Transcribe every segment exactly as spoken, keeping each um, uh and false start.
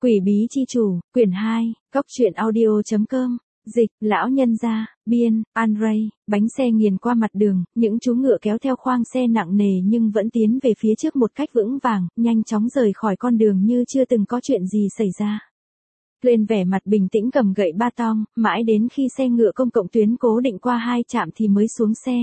Quỷ bí chi chủ, quyển hai, góc truyện audio chấm com, dịch, lão nhân gia, biên, Andrei, bánh xe nghiền qua mặt đường, những chú ngựa kéo theo khoang xe nặng nề nhưng vẫn tiến về phía trước một cách vững vàng, nhanh chóng rời khỏi con đường như chưa từng có chuyện gì xảy ra. Lên vẻ mặt bình tĩnh cầm gậy ba tong, mãi đến khi xe ngựa công cộng tuyến cố định qua hai trạm thì mới xuống xe.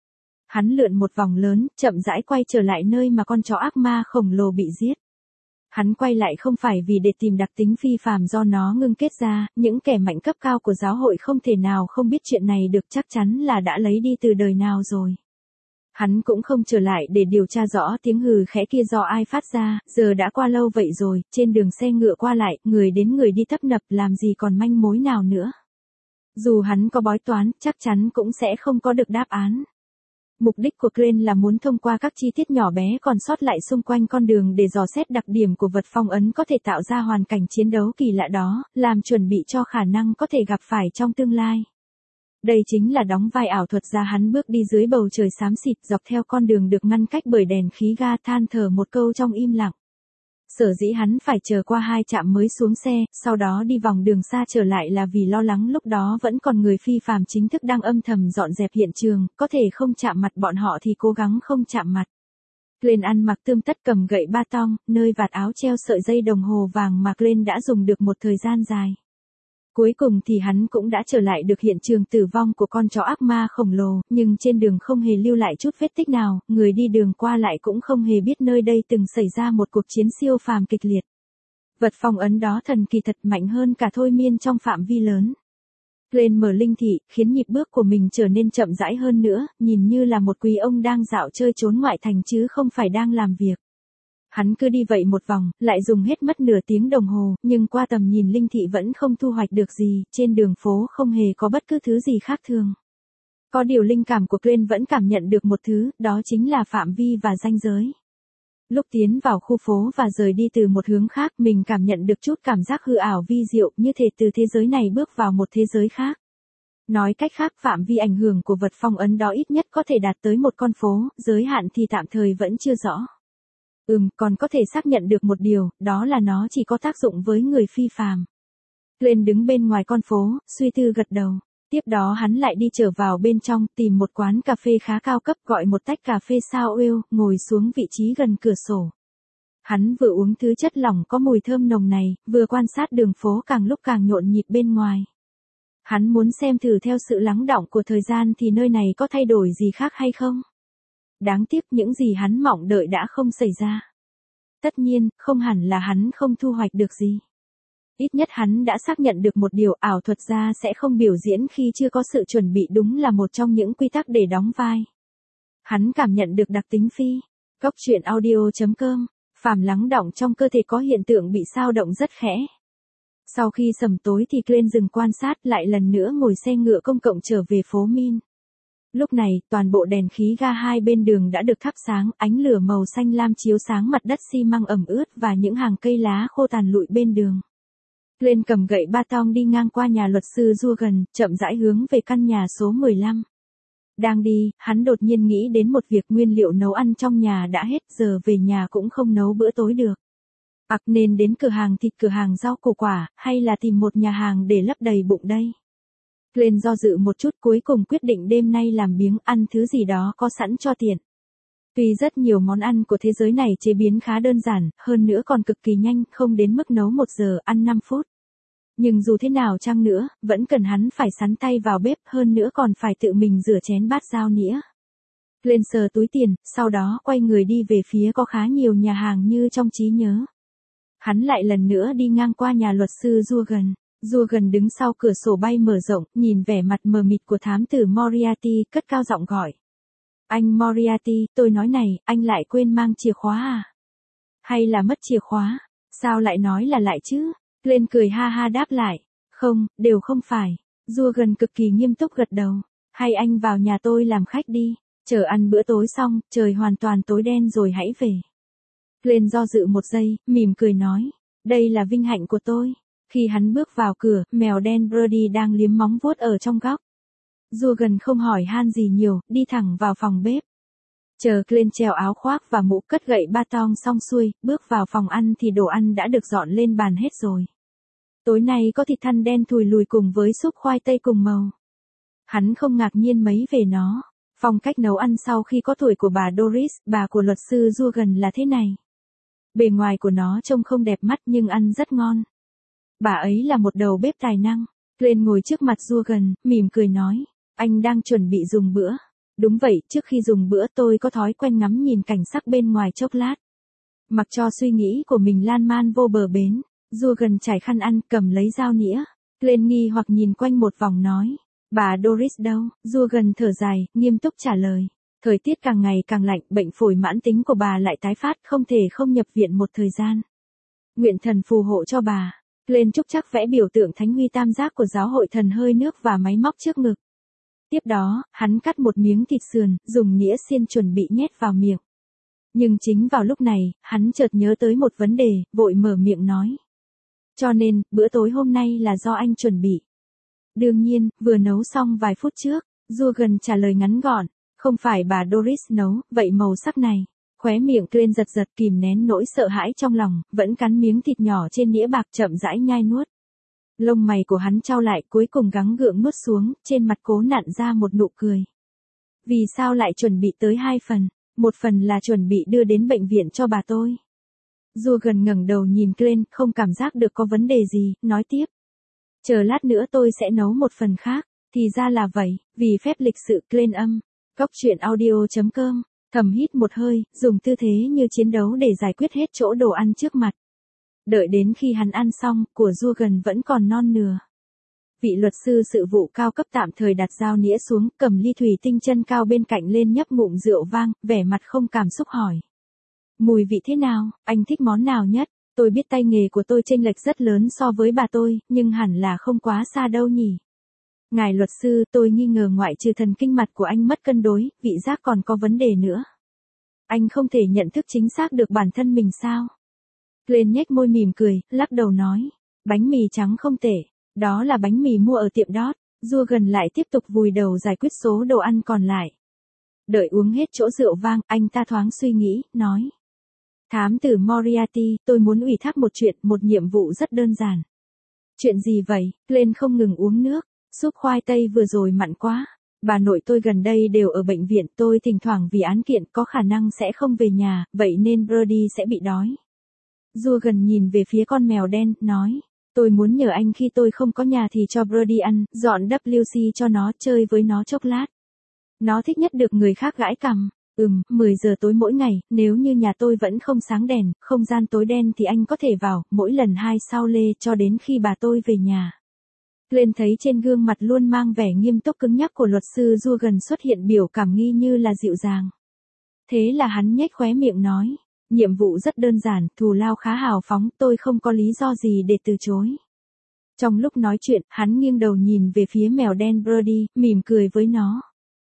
Hắn lượn một vòng lớn, chậm rãi quay trở lại nơi mà con chó ác ma khổng lồ bị giết. Hắn quay lại không phải vì để tìm đặc tính phi phàm do nó ngưng kết ra, những kẻ mạnh cấp cao của giáo hội không thể nào không biết chuyện này được, chắc chắn là đã lấy đi từ đời nào rồi. Hắn cũng không trở lại để điều tra rõ tiếng hừ khẽ kia do ai phát ra, giờ đã qua lâu vậy rồi, trên đường xe ngựa qua lại, người đến người đi tấp nập, làm gì còn manh mối nào nữa. Dù hắn có bói toán, chắc chắn cũng sẽ không có được đáp án. Mục đích của Crane là muốn thông qua các chi tiết nhỏ bé còn sót lại xung quanh con đường để dò xét đặc điểm của vật phong ấn có thể tạo ra hoàn cảnh chiến đấu kỳ lạ đó, làm chuẩn bị cho khả năng có thể gặp phải trong tương lai. Đây chính là đóng vai ảo thuật gia. Hắn bước đi dưới bầu trời xám xịt dọc theo con đường được ngăn cách bởi đèn khí ga, than thở một câu trong im lặng. Sở dĩ hắn phải chờ qua hai trạm mới xuống xe, sau đó đi vòng đường xa trở lại là vì lo lắng lúc đó vẫn còn người phi phàm chính thức đang âm thầm dọn dẹp hiện trường, có thể không chạm mặt bọn họ thì cố gắng không chạm mặt. Glenn ăn mặc tươm tất cầm gậy ba tong, nơi vạt áo treo sợi dây đồng hồ vàng mà Glenn đã dùng được một thời gian dài. Cuối cùng thì hắn cũng đã trở lại được hiện trường tử vong của con chó ác ma khổng lồ, nhưng trên đường không hề lưu lại chút vết tích nào, người đi đường qua lại cũng không hề biết nơi đây từng xảy ra một cuộc chiến siêu phàm kịch liệt. Vật phong ấn đó thần kỳ thật, mạnh hơn cả thôi miên trong phạm vi lớn. Glenn mở linh thị, khiến nhịp bước của mình trở nên chậm rãi hơn nữa, nhìn như là một quý ông đang dạo chơi trốn ngoại thành chứ không phải đang làm việc. Hắn cứ đi vậy một vòng, lại dùng hết mất nửa tiếng đồng hồ, nhưng qua tầm nhìn linh thị vẫn không thu hoạch được gì, trên đường phố không hề có bất cứ thứ gì khác thường. Có điều linh cảm của Glenn vẫn cảm nhận được một thứ, đó chính là phạm vi và ranh giới. Lúc tiến vào khu phố và rời đi từ một hướng khác, mình cảm nhận được chút cảm giác hư ảo vi diệu, như thể từ thế giới này bước vào một thế giới khác. Nói cách khác, phạm vi ảnh hưởng của vật phong ấn đó ít nhất có thể đạt tới một con phố, giới hạn thì tạm thời vẫn chưa rõ. Ừm, còn có thể xác nhận được một điều, đó là nó chỉ có tác dụng với người phi phàm. Glenn đứng bên ngoài con phố, suy tư gật đầu. Tiếp đó hắn lại đi trở vào bên trong, tìm một quán cà phê khá cao cấp, gọi một tách cà phê sao êu, ngồi xuống vị trí gần cửa sổ. Hắn vừa uống thứ chất lỏng có mùi thơm nồng này, vừa quan sát đường phố càng lúc càng nhộn nhịp bên ngoài. Hắn muốn xem thử theo sự lắng đọng của thời gian thì nơi này có thay đổi gì khác hay không. Đáng tiếc những gì hắn mong đợi đã không xảy ra. Tất nhiên, không hẳn là hắn không thu hoạch được gì. Ít nhất hắn đã xác nhận được một điều, ảo thuật gia sẽ không biểu diễn khi chưa có sự chuẩn bị, đúng là một trong những quy tắc để đóng vai. Hắn cảm nhận được đặc tính phi. Góc truyện audio chấm com, phàm lắng đọng trong cơ thể có hiện tượng bị xao động rất khẽ. Sau khi sầm tối thì Glenn dừng quan sát, lại lần nữa ngồi xe ngựa công cộng trở về phố Min. Lúc này, toàn bộ đèn khí ga hai bên đường đã được thắp sáng, ánh lửa màu xanh lam chiếu sáng mặt đất xi măng ẩm ướt và những hàng cây lá khô tàn lụi bên đường. Glenn cầm gậy ba tong đi ngang qua nhà luật sư Jurgen, chậm rãi hướng về căn nhà số mười lăm. Đang đi, hắn đột nhiên nghĩ đến một việc, nguyên liệu nấu ăn trong nhà đã hết, giờ về nhà cũng không nấu bữa tối được. Ặc nên đến cửa hàng thịt, cửa hàng rau củ quả, hay là tìm một nhà hàng để lấp đầy bụng đây. Glenn do dự một chút, cuối cùng quyết định đêm nay làm biếng, ăn thứ gì đó có sẵn cho tiện. Tuy rất nhiều món ăn của thế giới này chế biến khá đơn giản, hơn nữa còn cực kỳ nhanh, không đến mức nấu một giờ, ăn năm phút. Nhưng dù thế nào chăng nữa, vẫn cần hắn phải sắn tay vào bếp, hơn nữa còn phải tự mình rửa chén bát dao nĩa. Glenn sờ túi tiền, sau đó quay người đi về phía có khá nhiều nhà hàng như trong trí nhớ. Hắn lại lần nữa đi ngang qua nhà luật sư Jurgen. Jurgen đứng sau cửa sổ bay mở rộng, nhìn vẻ mặt mờ mịt của thám tử Moriarty, cất cao giọng gọi. Anh Moriarty, tôi nói này, anh lại quên mang chìa khóa à? Hay là mất chìa khóa? Sao lại nói là lại chứ? Glenn cười ha ha đáp lại. Không, đều không phải. Jurgen cực kỳ nghiêm túc gật đầu. Hay anh vào nhà tôi làm khách đi. Chờ ăn bữa tối xong, trời hoàn toàn tối đen rồi hãy về. Glenn do dự một giây, mỉm cười nói. Đây là vinh hạnh của tôi. Khi hắn bước vào cửa, mèo đen Brody đang liếm móng vuốt ở trong góc. Jurgen không hỏi han gì nhiều, đi thẳng vào phòng bếp. Chờ Glenn treo áo khoác và mũ cất gậy ba tong xong xuôi, bước vào phòng ăn thì đồ ăn đã được dọn lên bàn hết rồi. Tối nay có thịt thăn đen thùi lùi cùng với súp khoai tây cùng màu. Hắn không ngạc nhiên mấy về nó. Phong cách nấu ăn sau khi có tuổi của bà Doris, bà của luật sư Jurgen là thế này. Bề ngoài của nó trông không đẹp mắt nhưng ăn rất ngon. Bà ấy là một đầu bếp tài năng. Glenn ngồi trước mặt Jurgen, mỉm cười nói. Anh đang chuẩn bị dùng bữa. Đúng vậy, trước khi dùng bữa tôi có thói quen ngắm nhìn cảnh sắc bên ngoài chốc lát. Mặc cho suy nghĩ của mình lan man vô bờ bến, Jurgen trải khăn ăn, cầm lấy dao nĩa. Glenn nghi hoặc nhìn quanh một vòng nói. Bà Doris đâu? Jurgen thở dài, nghiêm túc trả lời. Thời tiết càng ngày càng lạnh, bệnh phổi mãn tính của bà lại tái phát, không thể không nhập viện một thời gian. Nguyện thần phù hộ cho bà. Glenn chúc chắc vẽ biểu tượng thánh huy tam giác của giáo hội thần hơi nước và máy móc trước ngực. Tiếp đó, hắn cắt một miếng thịt sườn, dùng nĩa xiên chuẩn bị nhét vào miệng. Nhưng chính vào lúc này, hắn chợt nhớ tới một vấn đề, vội mở miệng nói. Cho nên, bữa tối hôm nay là do anh chuẩn bị. Đương nhiên, vừa nấu xong vài phút trước, Jurgen trả lời ngắn gọn, không phải bà Doris nấu, vậy màu sắc này. Khóe miệng Glenn giật giật kìm nén nỗi sợ hãi trong lòng, vẫn cắn miếng thịt nhỏ trên đĩa bạc chậm rãi nhai nuốt. Lông mày của hắn chau lại cuối cùng gắng gượng nuốt xuống, trên mặt cố nặn ra một nụ cười. Vì sao lại chuẩn bị tới hai phần? Một phần là chuẩn bị đưa đến bệnh viện cho bà tôi. Jurgen ngẩng đầu nhìn Glenn, không cảm giác được có vấn đề gì, nói tiếp. Chờ lát nữa tôi sẽ nấu một phần khác, thì ra là vậy, vì phép lịch sự Glenn âm. Góc truyện audio chấm com, thầm hít một hơi, dùng tư thế như chiến đấu để giải quyết hết chỗ đồ ăn trước mặt. Đợi đến khi hắn ăn xong, của Jurgen vẫn còn non nửa. Vị luật sư sự vụ cao cấp tạm thời đặt dao nĩa xuống, cầm ly thủy tinh chân cao bên cạnh lên nhấp ngụm rượu vang, vẻ mặt không cảm xúc hỏi. Mùi vị thế nào, anh thích món nào nhất? Tôi biết tay nghề của tôi chênh lệch rất lớn so với bà tôi, nhưng hẳn là không quá xa đâu nhỉ. Ngài luật sư, tôi nghi ngờ ngoại trừ thần kinh mặt của anh mất cân đối, vị giác còn có vấn đề nữa. Anh không thể nhận thức chính xác được bản thân mình sao? Glenn nhếch môi mỉm cười, lắc đầu nói. Bánh mì trắng không tệ, đó là bánh mì mua ở tiệm Dot. Jurgen lại tiếp tục vùi đầu giải quyết số đồ ăn còn lại. Đợi uống hết chỗ rượu vang, anh ta thoáng suy nghĩ, nói. Thám tử Moriarty, tôi muốn ủy thác một chuyện, một nhiệm vụ rất đơn giản. Chuyện gì vậy? Glenn không ngừng uống nước. Súp khoai tây vừa rồi mặn quá. Bà nội tôi gần đây đều ở bệnh viện, tôi thỉnh thoảng vì án kiện có khả năng sẽ không về nhà, vậy nên Brody sẽ bị đói. Jurgen nhìn về phía con mèo đen, nói. Tôi muốn nhờ anh khi tôi không có nhà thì cho Brody ăn, dọn vê xê cho nó, chơi với nó chốc lát. Nó thích nhất được người khác gãi cằm. Ừm, mười giờ tối mỗi ngày, nếu như nhà tôi vẫn không sáng đèn, không gian tối đen thì anh có thể vào, mỗi lần hai sao lê cho đến khi bà tôi về nhà. Glenn thấy trên gương mặt luôn mang vẻ nghiêm túc cứng nhắc của luật sư Jurgen xuất hiện biểu cảm nghi như là dịu dàng. Thế là hắn nhếch khóe miệng nói, nhiệm vụ rất đơn giản, thù lao khá hào phóng, tôi không có lý do gì để từ chối. Trong lúc nói chuyện, hắn nghiêng đầu nhìn về phía mèo đen Brody, mỉm cười với nó.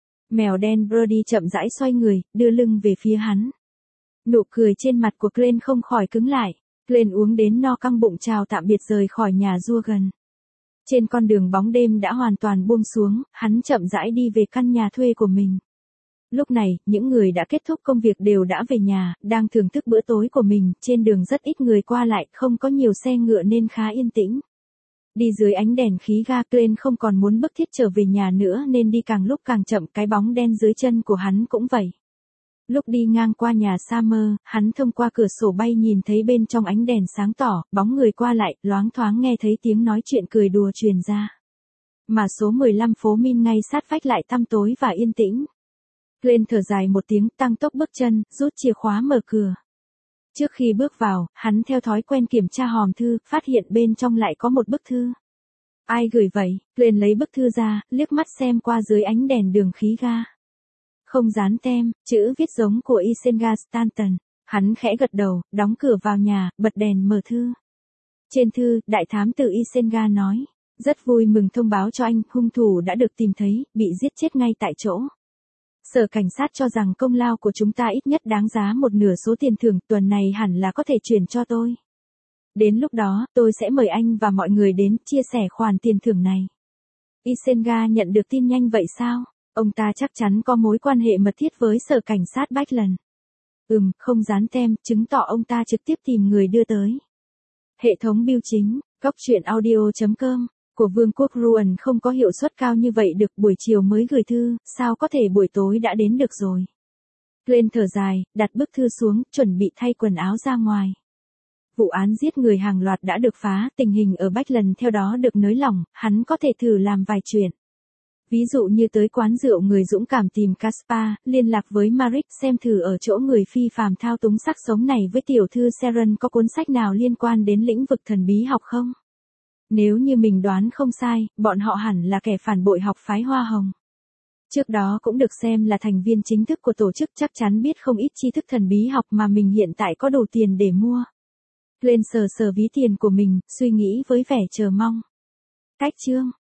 Mèo đen Brody chậm rãi xoay người, đưa lưng về phía hắn. Nụ cười trên mặt của Glenn không khỏi cứng lại. Glenn uống đến no căng bụng chào tạm biệt rời khỏi nhà Jurgen. Trên con đường bóng đêm đã hoàn toàn buông xuống, hắn chậm rãi đi về căn nhà thuê của mình. Lúc này, những người đã kết thúc công việc đều đã về nhà, đang thưởng thức bữa tối của mình, trên đường rất ít người qua lại, không có nhiều xe ngựa nên khá yên tĩnh. Đi dưới ánh đèn khí ga, Glenn không còn muốn bức thiết trở về nhà nữa nên đi càng lúc càng chậm, cái bóng đen dưới chân của hắn cũng vậy. Lúc đi ngang qua nhà Summer, hắn thông qua cửa sổ bay nhìn thấy bên trong ánh đèn sáng tỏ, bóng người qua lại, loáng thoáng nghe thấy tiếng nói chuyện cười đùa truyền ra. Mà số mười lăm phố Min ngay sát vách lại tăm tối và yên tĩnh. Glenn thở dài một tiếng, tăng tốc bước chân, rút chìa khóa mở cửa. Trước khi bước vào, hắn theo thói quen kiểm tra hòm thư, phát hiện bên trong lại có một bức thư. Ai gửi vậy? Glenn lấy bức thư ra, liếc mắt xem qua dưới ánh đèn đường khí ga. Không dán tem, chữ viết giống của Isenga Stanton. Hắn khẽ gật đầu, đóng cửa vào nhà, bật đèn mở thư. Trên thư, đại thám tử Isenga nói. Rất vui mừng thông báo cho anh, hung thủ đã được tìm thấy, bị giết chết ngay tại chỗ. Sở cảnh sát cho rằng công lao của chúng ta ít nhất đáng giá một nửa số tiền thưởng, tuần này hẳn là có thể chuyển cho tôi. Đến lúc đó, tôi sẽ mời anh và mọi người đến chia sẻ khoản tiền thưởng này. Isenga nhận được tin nhanh vậy sao? Ông ta chắc chắn có mối quan hệ mật thiết với sở cảnh sát Backlund. Ừm, không dán tem, chứng tỏ ông ta trực tiếp tìm người đưa tới. Hệ thống bưu chính, góc chuyện audio chấm com của Vương quốc Ruan không có hiệu suất cao như vậy được, buổi chiều mới gửi thư, sao có thể buổi tối đã đến được rồi. Glenn thở dài, đặt bức thư xuống, chuẩn bị thay quần áo ra ngoài. Vụ án giết người hàng loạt đã được phá, tình hình ở Backlund theo đó được nới lỏng, hắn có thể thử làm vài chuyện. Ví dụ như tới quán rượu người dũng cảm tìm Caspar, liên lạc với Marik xem thử ở chỗ người phi phàm thao túng xác sống này với tiểu thư Sharon có cuốn sách nào liên quan đến lĩnh vực thần bí học không? Nếu như mình đoán không sai, bọn họ hẳn là kẻ phản bội học phái Hoa Hồng. Trước đó cũng được xem là thành viên chính thức của tổ chức, chắc chắn biết không ít tri thức thần bí học mà mình hiện tại có đủ tiền để mua. Glenn sờ sờ ví tiền của mình, suy nghĩ với vẻ chờ mong. Cách chương